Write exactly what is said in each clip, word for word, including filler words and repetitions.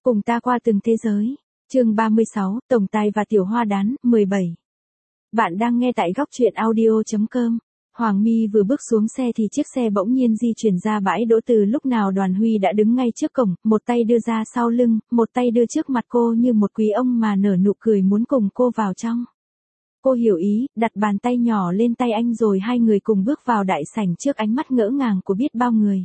Cùng ta qua từng thế giới. Chương ba mươi sáu, Tổng Tài và Tiểu Hoa Đán, mười bảy. Bạn đang nghe tại góc truyện audio chấm com. Hoàng My vừa bước xuống xe thì chiếc xe bỗng nhiên di chuyển ra bãi đỗ. Từ lúc nào Đoàn Huy đã đứng ngay trước cổng, một tay đưa ra sau lưng, một tay đưa trước mặt cô như một quý ông mà nở nụ cười muốn cùng cô vào trong. Cô hiểu ý, đặt bàn tay nhỏ lên tay anh rồi hai người cùng bước vào đại sảnh trước ánh mắt ngỡ ngàng của biết bao người.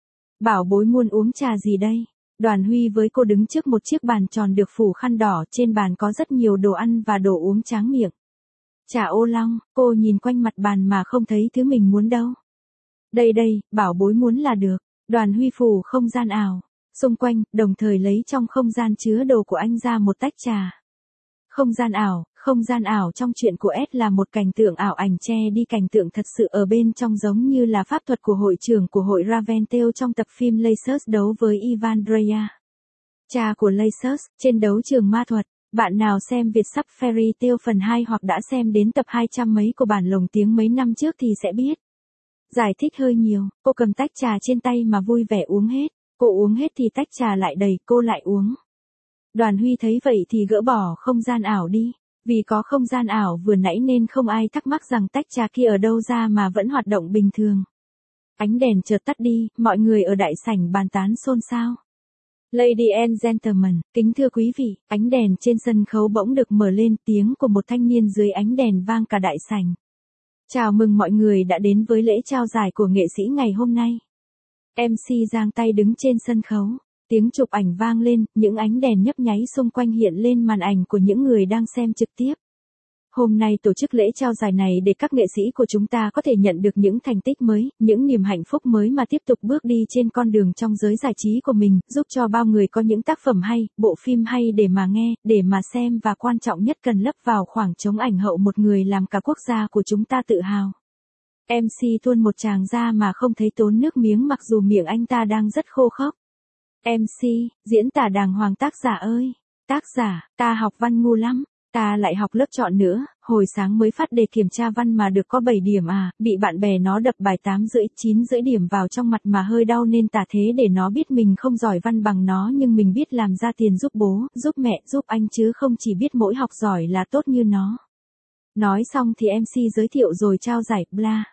Bảo bối muốn uống trà gì đây? Đoàn Huy với cô đứng trước một chiếc bàn tròn được phủ khăn đỏ, trên bàn có rất nhiều đồ ăn và đồ uống tráng miệng. Trà ô long, cô nhìn quanh mặt bàn mà không thấy thứ mình muốn đâu. Đây đây, bảo bối muốn là được. Đoàn Huy phủ không gian ảo, xung quanh, đồng thời lấy trong không gian chứa đồ của anh ra một tách trà. Không gian ảo, không gian ảo trong chuyện của S là một cảnh tượng ảo ảnh che đi cảnh tượng thật sự ở bên trong, giống như là pháp thuật của hội trưởng của hội Raventel trong tập phim Lasers đấu với Ivan Dreya. Cha của Lasers, trên đấu trường ma thuật. Bạn nào xem Việt sắp Fairy Tail phần hai hoặc đã xem đến tập hai trăm mấy của bản lồng tiếng mấy năm trước thì sẽ biết. Giải thích hơi nhiều, cô cầm tách trà trên tay mà vui vẻ uống hết. Cô uống hết thì tách trà lại đầy, cô lại uống. Đoàn Huy thấy vậy thì gỡ bỏ không gian ảo đi. Vì có không gian ảo vừa nãy nên không ai thắc mắc rằng tách trà kia ở đâu ra mà vẫn hoạt động bình thường. Ánh đèn chợt tắt đi, mọi người ở đại sảnh bàn tán xôn xao. Lady and gentlemen, kính thưa quý vị, ánh đèn trên sân khấu bỗng được mở lên, tiếng của một thanh niên dưới ánh đèn vang cả đại sảnh. Chào mừng mọi người đã đến với lễ trao giải của nghệ sĩ ngày hôm nay. em xê giang tay đứng trên sân khấu. Tiếng chụp ảnh vang lên, những ánh đèn nhấp nháy xung quanh hiện lên màn ảnh của những người đang xem trực tiếp. Hôm nay tổ chức lễ trao giải này để các nghệ sĩ của chúng ta có thể nhận được những thành tích mới, những niềm hạnh phúc mới mà tiếp tục bước đi trên con đường trong giới giải trí của mình, giúp cho bao người có những tác phẩm hay, bộ phim hay để mà nghe, để mà xem và quan trọng nhất cần lấp vào khoảng trống ảnh hậu một người làm cả quốc gia của chúng ta tự hào. em xê tuôn một tràng ra mà không thấy tốn nước miếng mặc dù miệng anh ta đang rất khô khốc. em xê, diễn tả đàng hoàng tác giả ơi. Tác giả, ta học văn ngu lắm. Ta lại học lớp chọn nữa, hồi sáng mới phát đề kiểm tra văn mà được có bảy điểm à, bị bạn bè nó đập bài tám rưỡi, chín rưỡi điểm vào trong mặt mà hơi đau nên tả thế để nó biết mình không giỏi văn bằng nó nhưng mình biết làm ra tiền giúp bố, giúp mẹ, giúp anh chứ không chỉ biết mỗi học giỏi là tốt như nó. Nói xong thì em xê giới thiệu rồi trao giải, bla.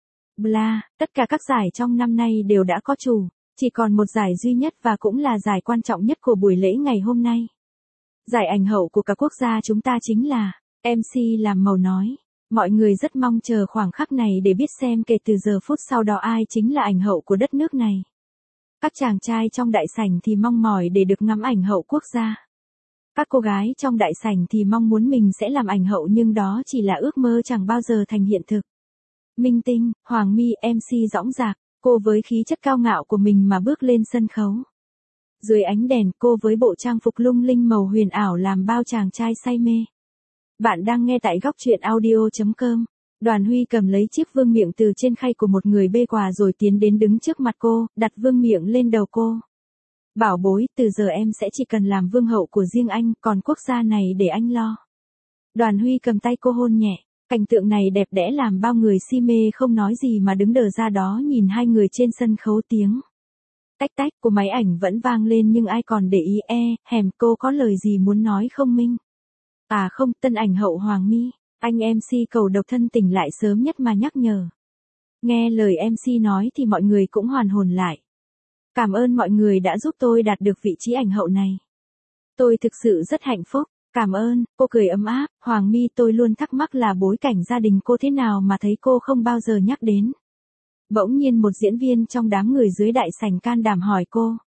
Bla, tất cả các giải trong năm nay đều đã có chủ. Chỉ còn một giải duy nhất và cũng là giải quan trọng nhất của buổi lễ ngày hôm nay. Giải ảnh hậu của cả quốc gia chúng ta chính là, em xê làm màu nói. Mọi người rất mong chờ khoảng khắc này để biết xem kể từ giờ phút sau đó ai chính là ảnh hậu của đất nước này. Các chàng trai trong đại sảnh thì mong mỏi để được ngắm ảnh hậu quốc gia. Các cô gái trong đại sảnh thì mong muốn mình sẽ làm ảnh hậu nhưng đó chỉ là ước mơ chẳng bao giờ thành hiện thực. Minh Tinh, Hoàng My, em xê dõng dạc. Cô với khí chất cao ngạo của mình mà bước lên sân khấu. Dưới ánh đèn, cô với bộ trang phục lung linh màu huyền ảo làm bao chàng trai say mê. Bạn đang nghe tại góc truyện audio chấm com. Đoàn Huy cầm lấy chiếc vương miện từ trên khay của một người bê quà rồi tiến đến đứng trước mặt cô, đặt vương miện lên đầu cô. Bảo bối, từ giờ em sẽ chỉ cần làm vương hậu của riêng anh, còn quốc gia này để anh lo. Đoàn Huy cầm tay cô hôn nhẹ. Cảnh tượng này đẹp đẽ làm bao người si mê không nói gì mà đứng đờ ra đó nhìn hai người trên sân khấu. Tiếng tách tách của máy ảnh vẫn vang lên nhưng ai còn để ý. E, hèm, cô có lời gì muốn nói không Minh? À không, tân ảnh hậu Hoàng My, anh em xê cầu độc thân tỉnh lại sớm nhất mà nhắc nhở. Nghe lời em xê nói thì mọi người cũng hoàn hồn lại. Cảm ơn mọi người đã giúp tôi đạt được vị trí ảnh hậu này. Tôi thực sự rất hạnh phúc. Cảm ơn, cô cười ấm áp. Hoàng My, tôi luôn thắc mắc là bối cảnh gia đình cô thế nào mà thấy cô không bao giờ nhắc đến. Bỗng nhiên một diễn viên trong đám người dưới đại sảnh can đảm hỏi cô.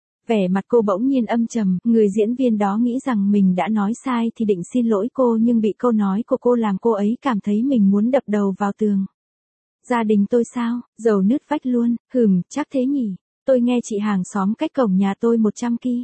Vẻ mặt cô bỗng nhiên âm trầm, người diễn viên đó nghĩ rằng mình đã nói sai thì định xin lỗi cô nhưng bị câu nói của cô làm cô ấy cảm thấy mình muốn đập đầu vào tường. Gia đình tôi sao, dầu nứt vách luôn, hừm, chắc thế nhỉ, tôi nghe chị hàng xóm cách cổng nhà tôi một trăm ki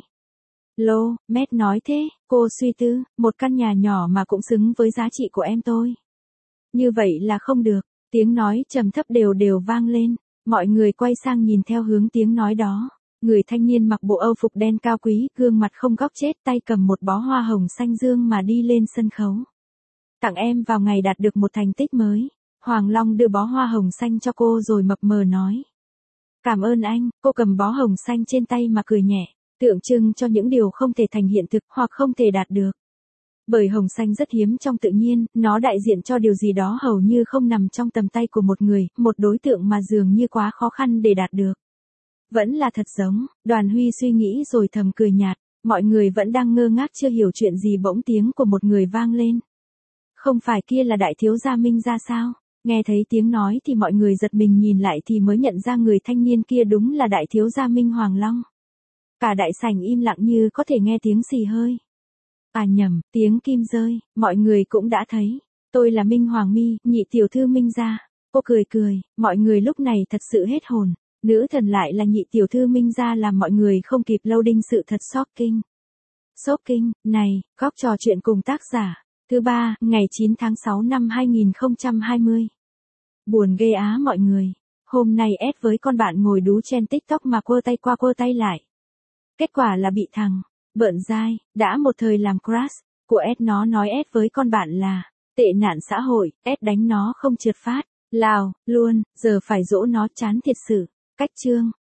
lô mét nói thế, cô suy tư, một căn nhà nhỏ mà cũng xứng với giá trị của em tôi. Như vậy là không được, tiếng nói trầm thấp đều đều vang lên, mọi người quay sang nhìn theo hướng tiếng nói đó. Người thanh niên mặc bộ âu phục đen cao quý, gương mặt không góc chết, tay cầm một bó hoa hồng xanh dương mà đi lên sân khấu. Tặng em vào ngày đạt được một thành tích mới. Hoàng Long đưa bó hoa hồng xanh cho cô rồi mập mờ nói. Cảm ơn anh, cô cầm bó hồng xanh trên tay mà cười nhẹ. tượng trưng cho những điều không thể thành hiện thực hoặc không thể đạt được. Bởi hồng xanh rất hiếm trong tự nhiên, nó đại diện cho điều gì đó hầu như không nằm trong tầm tay của một người, một đối tượng mà dường như quá khó khăn để đạt được. Vẫn là thật giống, Đoàn Huy suy nghĩ rồi thầm cười nhạt, mọi người vẫn đang ngơ ngác chưa hiểu chuyện gì bỗng tiếng của một người vang lên. Không phải kia là đại thiếu gia Minh Gia sao? Nghe thấy tiếng nói thì mọi người giật mình nhìn lại thì mới nhận ra người thanh niên kia đúng là đại thiếu gia Minh Hoàng Long. Cả đại sảnh im lặng như có thể nghe tiếng xì hơi. À nhầm, tiếng kim rơi, mọi người cũng đã thấy. Tôi là Minh Hoàng Mi, nhị tiểu thư Minh Gia. Cô cười cười, mọi người lúc này thật sự hết hồn. Nữ thần lại là nhị tiểu thư Minh Gia làm mọi người không kịp lâu đinh sự thật shocking. Shocking, này, góc trò chuyện cùng tác giả. Thứ ba, ngày chín tháng sáu năm hai nghìn không trăm hai mươi. Buồn ghê á mọi người. Hôm nay Ed với con bạn ngồi đú trên TikTok mà quơ tay qua quơ tay lại. Kết quả là bị thằng Bợn dai, đã một thời làm crush của Ed nó nói Ed với con bạn là tệ nạn xã hội, Ed đánh nó không trượt phát, lào, luôn, giờ phải dỗ nó chán thiệt sự. Cách chương